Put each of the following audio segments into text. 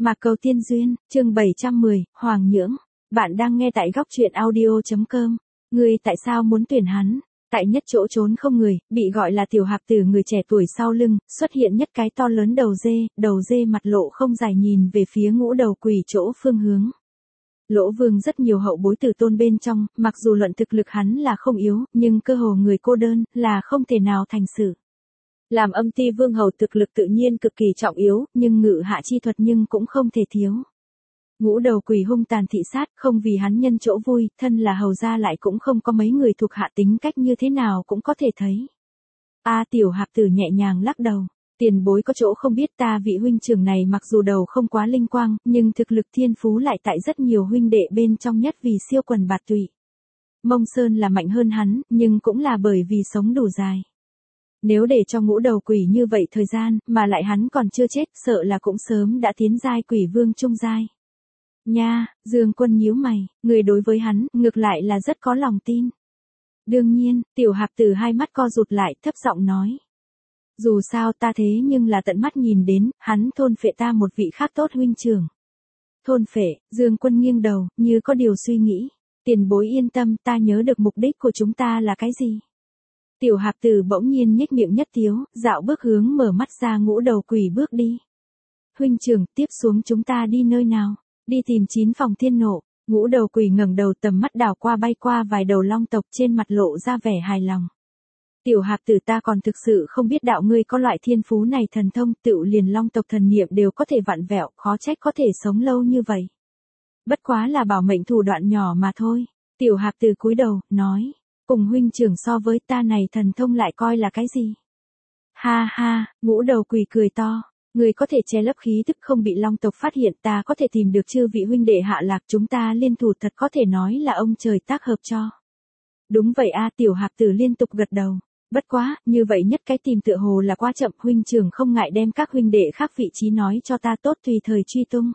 Mạc Cầu Tiên Duyên, chương 710, Hoàng Nhưỡng. Bạn đang nghe tại góc truyện audio.com. Ngươi tại sao muốn tuyển hắn? Tại nhất chỗ trốn không người, bị gọi là tiểu hạp tử người trẻ tuổi sau lưng, xuất hiện nhất cái to lớn đầu dê mặt lộ không dài nhìn về phía ngũ đầu quỷ chỗ phương hướng. Lỗ Vương rất nhiều hậu bối tử tôn bên trong, mặc dù luận thực lực hắn là không yếu, nhưng cơ hồ người cô đơn, là không thể nào thành sự. Làm âm ti vương hầu thực lực tự nhiên cực kỳ trọng yếu, nhưng ngự hạ chi thuật nhưng cũng không thể thiếu. Ngũ đầu quỷ hung tàn thị sát, không vì hắn nhân chỗ vui, thân là hầu gia lại cũng không có mấy người thuộc hạ tính cách như thế nào cũng có thể thấy. Tiểu hạp tử nhẹ nhàng lắc đầu, tiền bối có chỗ không biết ta vị huynh trưởng này mặc dù đầu không quá linh quang, nhưng thực lực thiên phú lại tại rất nhiều huynh đệ bên trong nhất vì siêu quần bạt tụy. Mông Sơn là mạnh hơn hắn, nhưng cũng là bởi vì sống đủ dài. Nếu để cho ngũ đầu quỷ như vậy thời gian, mà lại hắn còn chưa chết, sợ là cũng sớm đã tiến giai quỷ vương trung giai. Nha, Dương Quân nhíu mày, người đối với hắn, ngược lại là rất có lòng tin. Đương nhiên, tiểu hạp tử hai mắt co rụt lại, thấp giọng nói. Dù sao ta thế nhưng là tận mắt nhìn đến, hắn thôn phệ ta một vị khác tốt huynh trưởng. Thôn phệ, Dương Quân nghiêng đầu, như có điều suy nghĩ. Tiền bối yên tâm, ta nhớ được mục đích của chúng ta là cái gì. Tiểu hạp tử bỗng nhiên nhếch miệng nhất tiếu, dạo bước hướng mở mắt ra ngũ đầu quỷ bước đi. Huynh trưởng, tiếp xuống chúng ta đi nơi nào? Đi tìm 9 phòng thiên nộ. Ngũ đầu quỷ ngẩng đầu tầm mắt đảo qua bay qua vài đầu long tộc trên mặt lộ ra vẻ hài lòng. Tiểu hạp tử ta còn thực sự không biết đạo ngươi có loại thiên phú này thần thông, tựu liền long tộc thần niệm đều có thể vặn vẹo, khó trách có thể sống lâu như vậy. Bất quá là bảo mệnh thủ đoạn nhỏ mà thôi. Tiểu hạp tử cúi đầu, nói. Cùng huynh trưởng so với ta này thần thông lại coi là cái gì? Ha ha, ngũ đầu quỷ cười to. Người có thể che lấp khí tức không bị long tộc phát hiện, ta có thể tìm được chư vị huynh đệ hạ lạc, chúng ta liên thủ thật có thể nói là ông trời tác hợp cho. Đúng vậy tiểu hạp tử liên tục gật đầu. Bất quá, như vậy nhất cái tìm tựa hồ là quá chậm, huynh trưởng không ngại đem các huynh đệ khác vị trí nói cho ta tốt tùy thời truy tung.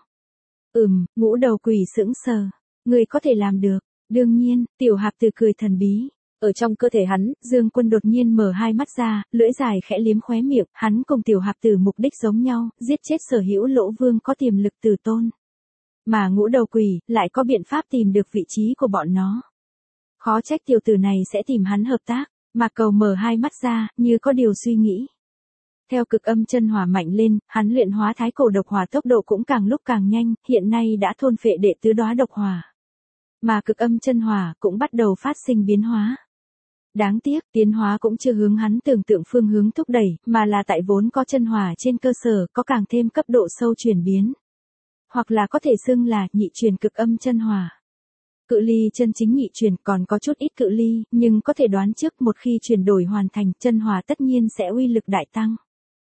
Ngũ đầu quỷ sững sờ. Người có thể làm được. Đương nhiên, tiểu hạp tử cười thần bí. Ở trong cơ thể hắn, Dương Quân đột nhiên mở hai mắt ra, lưỡi dài khẽ liếm khóe miệng, hắn cùng tiểu hạp tử mục đích giống nhau, giết chết sở hữu Lỗ Vương có tiềm lực tử tôn. Mà ngũ đầu quỷ, lại có biện pháp tìm được vị trí của bọn nó. Khó trách tiểu tử này sẽ tìm hắn hợp tác, Mạc Cầu mở hai mắt ra, như có điều suy nghĩ. Theo cực âm chân hỏa mạnh lên, hắn luyện hóa thái cổ độc hỏa tốc độ cũng càng lúc càng nhanh, hiện nay đã thôn phệ đệ tứ đóa độc hỏa. Mà cực âm chân hỏa cũng bắt đầu phát sinh biến hóa. Đáng tiếc, tiến hóa cũng chưa hướng hắn tưởng tượng phương hướng thúc đẩy, mà là tại vốn có chân hỏa trên cơ sở có càng thêm cấp độ sâu chuyển biến. Hoặc là có thể xưng là nhị truyền cực âm chân hỏa. Cự ly chân chính nhị truyền còn có chút ít cự ly, nhưng có thể đoán trước một khi chuyển đổi hoàn thành, chân hỏa tất nhiên sẽ uy lực đại tăng.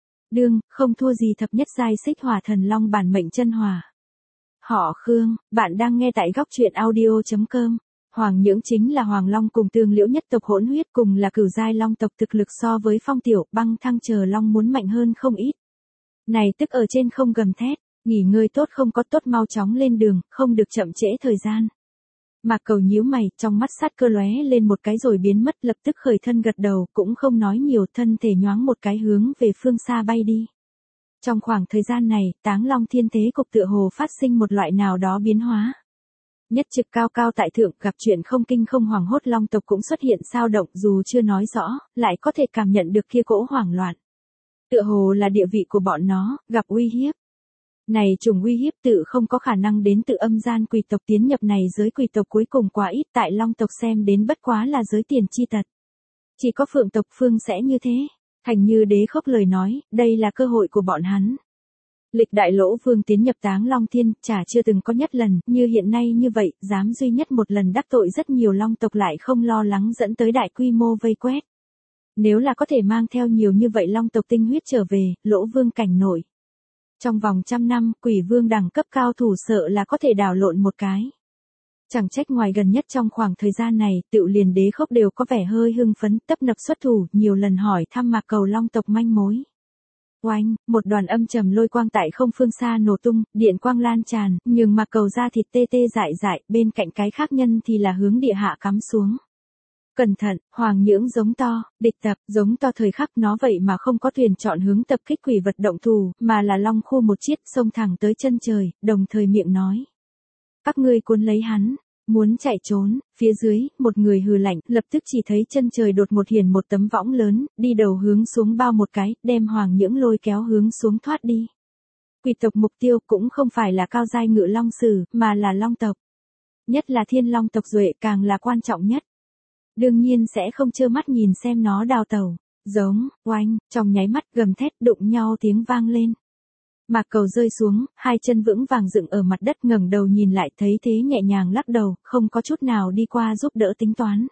Không thua gì thập nhất giai xích hỏa thần long bản mệnh chân hỏa. Họ Khương, bạn đang nghe tại góc truyện audio.com. Hoàng Nhưỡng chính là Hoàng Long cùng Tương Liễu nhất tộc hỗn huyết, cùng là cửu giai long tộc, thực lực so với Phong Tiểu, Băng Thăng chờ long muốn mạnh hơn không ít. Này tức ở trên không gầm thét, nghỉ ngơi tốt không có tốt, mau chóng lên đường, không được chậm trễ thời gian. Mạc Cầu nhíu mày, trong mắt sát cơ lóe lên một cái rồi biến mất, lập tức khởi thân gật đầu, cũng không nói nhiều, thân thể nhoáng một cái hướng về phương xa bay đi. Trong khoảng thời gian này, Táng Long Thiên Thế cục tựa hồ phát sinh một loại nào đó biến hóa. Nhất trực cao cao tại thượng, gặp chuyện không kinh không hoảng hốt, long tộc cũng xuất hiện sao động, dù chưa nói rõ, lại có thể cảm nhận được kia cỗ hoảng loạn. Tựa hồ là địa vị của bọn nó, gặp uy hiếp. Này chủng uy hiếp tự không có khả năng đến từ âm gian quỷ tộc, tiến nhập này giới quỷ tộc cuối cùng quá ít, tại long tộc xem đến bất quá là giới tiền chi tật. Chỉ có phượng tộc phương sẽ như thế. Thành Như Đế khóc lời nói, đây là cơ hội của bọn hắn. Lịch đại Lỗ Vương tiến nhập Táng Long Thiên, chả chưa từng có nhất lần, như hiện nay như vậy, dám duy nhất một lần đắc tội rất nhiều long tộc lại không lo lắng dẫn tới đại quy mô vây quét. Nếu là có thể mang theo nhiều như vậy long tộc tinh huyết trở về, Lỗ Vương cảnh nổi. Trong vòng 100 năm, quỷ vương đẳng cấp cao thủ sợ là có thể đảo lộn một cái. Chẳng trách ngoài gần nhất trong khoảng thời gian này, Tựu liền Đế Khốc đều có vẻ hơi hưng phấn, tấp nập xuất thủ, nhiều lần hỏi thăm Mạc Cầu long tộc manh mối. Oanh, một đoàn âm trầm lôi quang tại không phương xa nổ tung, điện quang lan tràn, nhường Mạc Cầu ra thịt tê tê dại dại, bên cạnh cái khác nhân thì là hướng địa hạ cắm xuống. Cẩn thận, Hoàng Nhưỡng giống to, địch tập, giống to thời khắc nó vậy mà không có thuyền chọn hướng tập kích quỷ vật động thủ, mà là long khu một chiếc xông thẳng tới chân trời, đồng thời miệng nói. Các ngươi cuốn lấy hắn, muốn chạy trốn, phía dưới, một người hừ lạnh, lập tức chỉ thấy chân trời đột một hiển một tấm võng lớn, đi đầu hướng xuống bao một cái, đem Hoàng Nhưỡng lôi kéo hướng xuống thoát đi. Quỷ tộc mục tiêu cũng không phải là cao giai ngự long sử, mà là long tộc. Nhất là thiên long tộc duệ càng là quan trọng nhất. Đương nhiên sẽ không trơ mắt nhìn xem nó đào tẩu, giống, oanh, trong nháy mắt gầm thét đụng nhau tiếng vang lên. Mạc Cầu rơi xuống, hai chân vững vàng dựng ở mặt đất ngẩng đầu nhìn lại thấy thế nhẹ nhàng lắc đầu, không có chút nào đi qua giúp đỡ tính toán.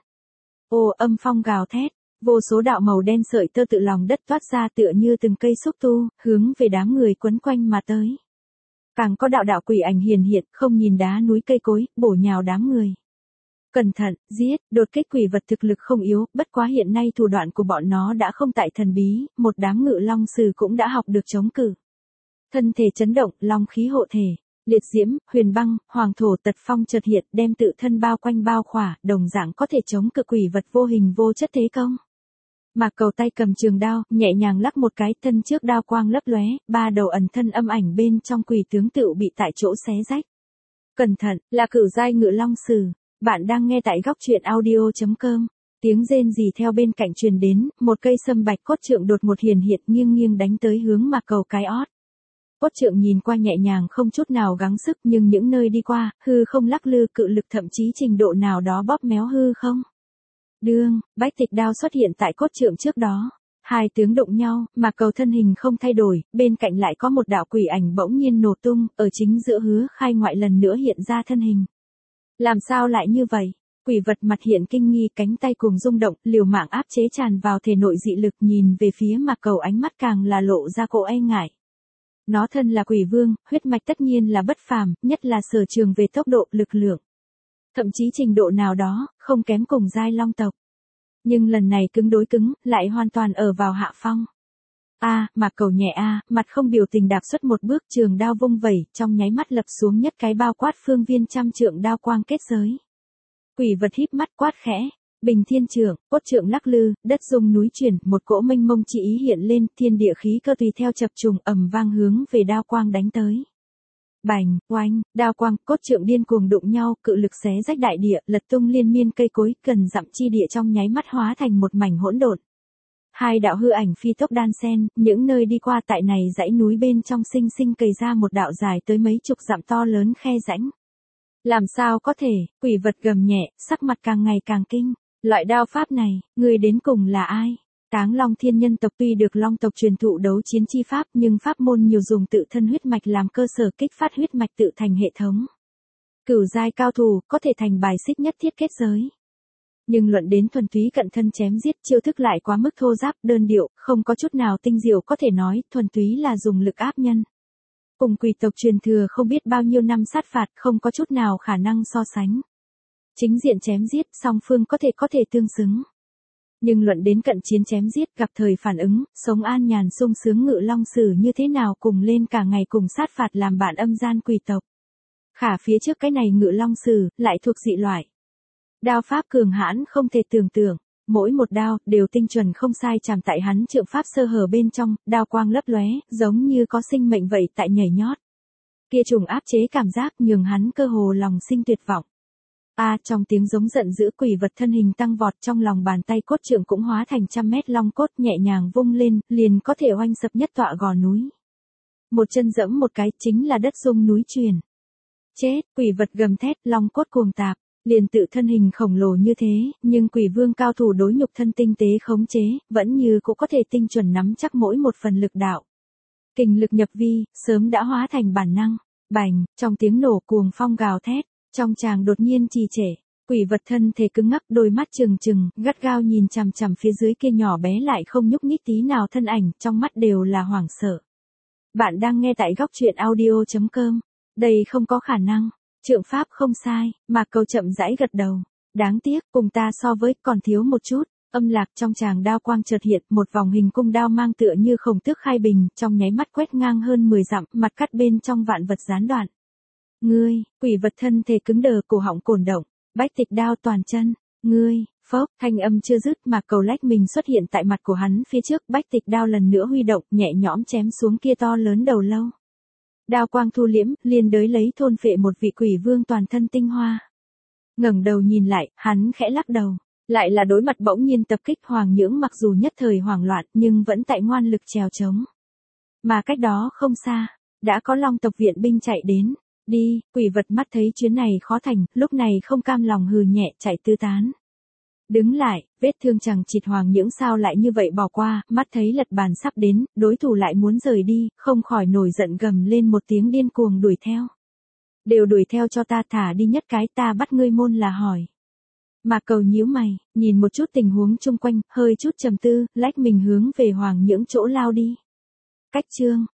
Ồ âm phong gào thét, vô số đạo màu đen sợi tơ tự lòng đất toát ra tựa như từng cây xúc tu, hướng về đám người quấn quanh mà tới. Càng có đạo đạo quỷ ảnh hiền hiện, không nhìn đá núi cây cối, bổ nhào đám người. Cẩn thận, giết, đột kích quỷ vật thực lực không yếu, bất quá hiện nay thủ đoạn của bọn nó đã không tại thần bí, một đám ngự long sử cũng đã học được chống cự. Thân thể chấn động, long khí hộ thể, liệt diễm, huyền băng, hoàng thổ tật phong chợt hiện, đem tự thân bao quanh bao khỏa, đồng dạng có thể chống cự quỷ vật vô hình vô chất thế công. Mạc Cầu tay cầm trường đao, nhẹ nhàng lắc một cái, thân trước đao quang lấp lóe, ba đầu ẩn thân âm ảnh bên trong quỷ tướng tựu bị tại chỗ xé rách. Cẩn thận, là cửu giai ngự long sử. Bạn đang nghe tại góc truyện audio.com. Tiếng rên rỉ theo bên cạnh truyền đến, một cây sâm bạch cốt trượng đột một hiển hiện nghiêng nghiêng đánh tới hướng Mạc Cầu cái ót. Cốt trượng nhìn qua nhẹ nhàng không chút nào gắng sức, nhưng những nơi đi qua, hư không lắc lư, cự lực thậm chí trình độ nào đó bóp méo hư không. Đương, bách tịch đao xuất hiện tại cốt trượng trước đó. Hai tướng đụng nhau, Mạc Cầu thân hình không thay đổi, bên cạnh lại có một đạo quỷ ảnh bỗng nhiên nổ tung, ở chính giữa Hứa Khai Ngoại lần nữa hiện ra thân hình. Làm sao lại như vậy? Quỷ vật mặt hiện kinh nghi, cánh tay cùng rung động, liều mạng áp chế tràn vào thể nội dị lực, nhìn về phía Mạc Cầu, ánh mắt càng là lộ ra cỗ e ngại. Nó thân là quỷ vương, huyết mạch tất nhiên là bất phàm, nhất là sở trường về tốc độ, lực lượng. Thậm chí trình độ nào đó, không kém cùng giai long tộc. Nhưng lần này cứng đối cứng, lại hoàn toàn ở vào hạ phong. Mạc Cầu nhẹ mặt không biểu tình đạp xuất một bước, trường đao vung vẩy, trong nháy mắt lập xuống nhất cái bao quát phương viên trăm trượng đao quang kết giới. Quỷ vật híp mắt quát khẽ, bình thiên trượng, cốt trượng lắc lư, đất rung núi chuyển, một cỗ mênh mông chi ý hiện lên, thiên địa khí cơ tùy theo chập trùng ầm vang hướng về đao quang đánh tới. Bành, oanh, đao quang, cốt trượng điên cuồng đụng nhau, cự lực xé rách đại địa, lật tung liên miên cây cối, gần dặm chi địa trong nháy mắt hóa thành một mảnh hỗn độn. Hai đạo hư ảnh phi tốc đan xen, những nơi đi qua tại này dãy núi bên trong sinh sinh cày ra một đạo dài tới mấy chục dặm to lớn khe rãnh. Làm sao có thể, quỷ vật gầm nhẹ, sắc mặt càng ngày càng kinh. Loại đao pháp này, người đến cùng là ai? Táng Long Thiên nhân tộc tuy được Long tộc truyền thụ đấu chiến chi pháp, nhưng pháp môn nhiều dùng tự thân huyết mạch làm cơ sở kích phát huyết mạch tự thành hệ thống. Cửu giai cao thủ có thể thành bài xích nhất thiết kết giới. Nhưng luận đến thuần túy cận thân chém giết, chiêu thức lại quá mức thô ráp, đơn điệu, không có chút nào tinh diệu, có thể nói, thuần túy là dùng lực áp nhân. Cùng quỷ tộc truyền thừa không biết bao nhiêu năm sát phạt, không có chút nào khả năng so sánh. Chính diện chém giết, song phương có thể tương xứng. Nhưng luận đến cận chiến chém giết, gặp thời phản ứng, sống an nhàn sung sướng ngự long sử như thế nào cùng lên cả ngày cùng sát phạt làm bạn âm gian quỷ tộc. Khả phía trước cái này ngự long sử, lại thuộc dị loại. Đao pháp cường hãn không thể tưởng tượng, mỗi một đao đều tinh chuẩn không sai chạm tại hắn trượng pháp sơ hở bên trong, đao quang lấp lóe, giống như có sinh mệnh vậy tại nhảy nhót. Kia trùng áp chế cảm giác nhường hắn cơ hồ lòng sinh tuyệt vọng. Trong tiếng giống giận dữ, quỷ vật thân hình tăng vọt, trong lòng bàn tay cốt trượng cũng hóa thành trăm mét long cốt, nhẹ nhàng vung lên, liền có thể oanh sập nhất tọa gò núi. Một chân dẫm một cái, chính là đất rung núi truyền. Chết, quỷ vật gầm thét, long cốt cuồng tạp. Liền tự thân hình khổng lồ như thế, nhưng quỷ vương cao thủ đối nhục thân tinh tế khống chế, vẫn như cũng có thể tinh chuẩn nắm chắc mỗi một phần lực đạo. Kình lực nhập vi, sớm đã hóa thành bản năng. Bành, trong tiếng nổ cuồng phong gào thét, trong tràng đột nhiên trì trệ, quỷ vật thân thể cứng ngắc, đôi mắt trừng trừng, gắt gao nhìn chằm chằm phía dưới kia nhỏ bé lại không nhúc nhích tí nào thân ảnh, trong mắt đều là hoảng sợ. Bạn đang nghe tại góc truyện audio.com. Đây không có khả năng. Trượng pháp không sai, Mạc Cầu chậm rãi gật đầu. Đáng tiếc, cùng ta so với, còn thiếu một chút. Âm lạc trong tràng đao quang chợt hiện, một vòng hình cung đao mang tựa như Khổng Tước khai bình, trong nháy mắt quét ngang hơn 10 dặm, mặt cắt bên trong vạn vật gián đoạn. Ngươi, quỷ vật thân thể cứng đờ, cổ họng cồn động, bách tịch đao toàn chân. Ngươi, Phốc, thanh âm chưa dứt mà cầu lách mình xuất hiện tại mặt của hắn phía trước, Bách Tịch đao lần nữa huy động, nhẹ nhõm chém xuống kia to lớn đầu lâu. Đao quang thu liễm, liên đới lấy thôn phệ một vị quỷ vương toàn thân tinh hoa. Ngẩng đầu nhìn lại, hắn khẽ lắc đầu, lại là đối mặt bỗng nhiên tập kích Hoàng Nhưỡng, mặc dù nhất thời hoảng loạn nhưng vẫn tại ngoan lực trèo trống. Mà cách đó không xa, đã có Long tộc viện binh chạy đến. Đi, quỷ vật mắt thấy chuyến này khó thành, lúc này không cam lòng hừ nhẹ chạy tứ tán. Đứng lại, vết thương chẳng chịt Hoàng Nhưỡng sao lại như vậy bỏ qua, mắt thấy lật bàn sắp đến, đối thủ lại muốn rời đi, không khỏi nổi giận gầm lên một tiếng điên cuồng đuổi theo. Đều đuổi theo cho ta, thả đi nhất cái, ta bắt ngươi môn là hỏi. Mà cầu nhíu mày, nhìn một chút tình huống chung quanh, hơi chút trầm tư, lách mình hướng về Hoàng Nhưỡng chỗ lao đi. Cách chương